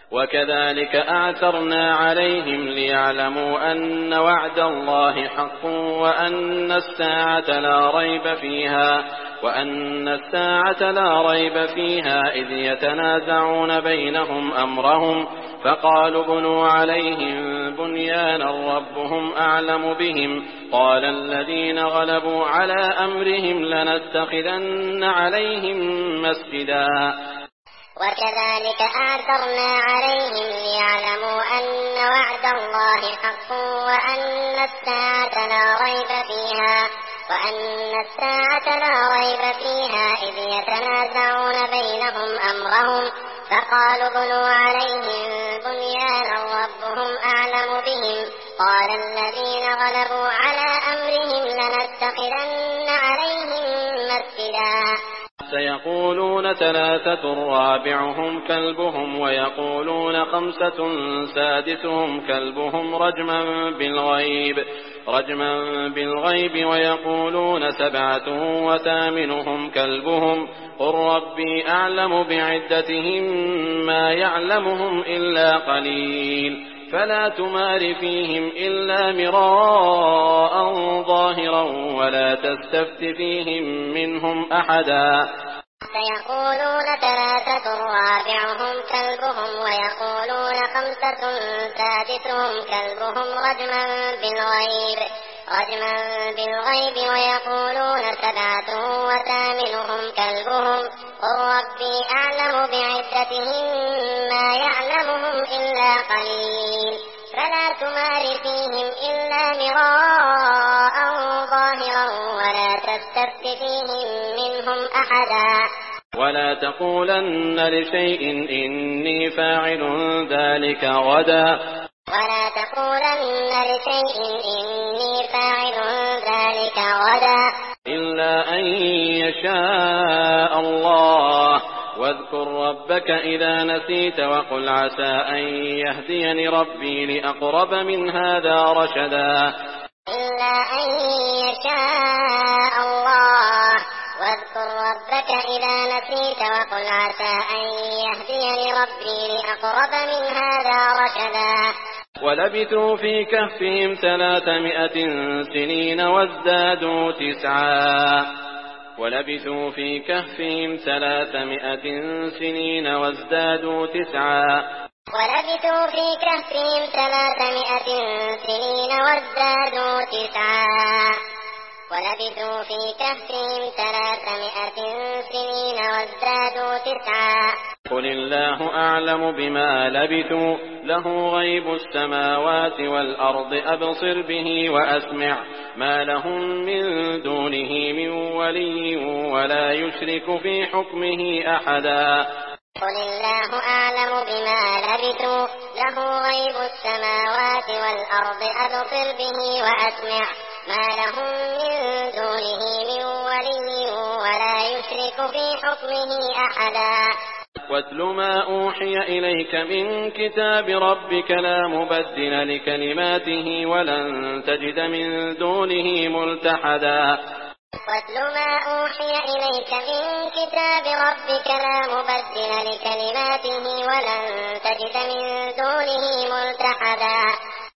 وكذلك أعثرنا عليهم ليعلموا أن وعد الله حق وأن الساعة لا ريب فيها إذ يتنازعون بينهم أمرهم فقالوا ابنوا عليهم بنيانا ربهم أعلم بهم قال الذين غلبوا على أمرهم لنتخذن عليهم مسجدا. وكذلك أعثرنا عليهم ليعلموا أن وعد الله حق وأن الساعة لا ريب فيها إذ يتنازعون بينهم أمرهم فقالوا ابنوا عليهم بنيانا ربهم أعلم بهم قال الذين غلبوا على أمرهم لنتخذن عليهم مسجدا. سيقولون 3 رابعهم كلبهم ويقولون 5 سادسهم كلبهم رجما بالغيب ويقولون 7 وثامنهم كلبهم قل ربي أعلم بعدتهم ما يعلمهم إلا قليل فلا تمار فيهم إلا مراء ظاهرا ولا تستفت فيهم منهم أحدا. سيقولون 3 رابعهم كلبهم ويقولون 5 سادسهم كلبهم رجما بالغيب ويقولون 7 وثامنهم كلبهم قل ربي أعلم بعدتهم ما يعلمهم إلا قليل فلا تمار فيهم إلا مراء ظاهرا ولا تستفت فيهم منهم أحدا. ولا تقولن لشيء إني فاعل ذلك غدا إلا أن يشاء الله واذكر ربك إذا نسيت وقل عسى أن يهديني ربي لأقرب من هذا رشدا. إلا أن يشاء الله واذكر ربك إذا نسيت وقل عسى أن يهديني ربي لأقرب من هذا رشدا. ولبثوا في كهفهم 300 سنين وازدادوا 9. قل الله أعلم بما لبثوا له غيب السماوات والأرض أبصر به وأسمع ما لهم من دونه من ولي ولا يشرك في حكمه أحدا. قل الله أعلم بما لبثوا له غيب السماوات والأرض أبصر به وأسمع ما لهم من دونه من ولي ولا يشرك في حكمه أحدا. واتل ما أوحي إليك من كتاب ربك لا مبدل لكلماته ولن تجد من دونه ملتحدا. واتل ما أوحي إليك من كتاب ربك لا مبدل لكلماته ولن تجد من دونه ملتحدا.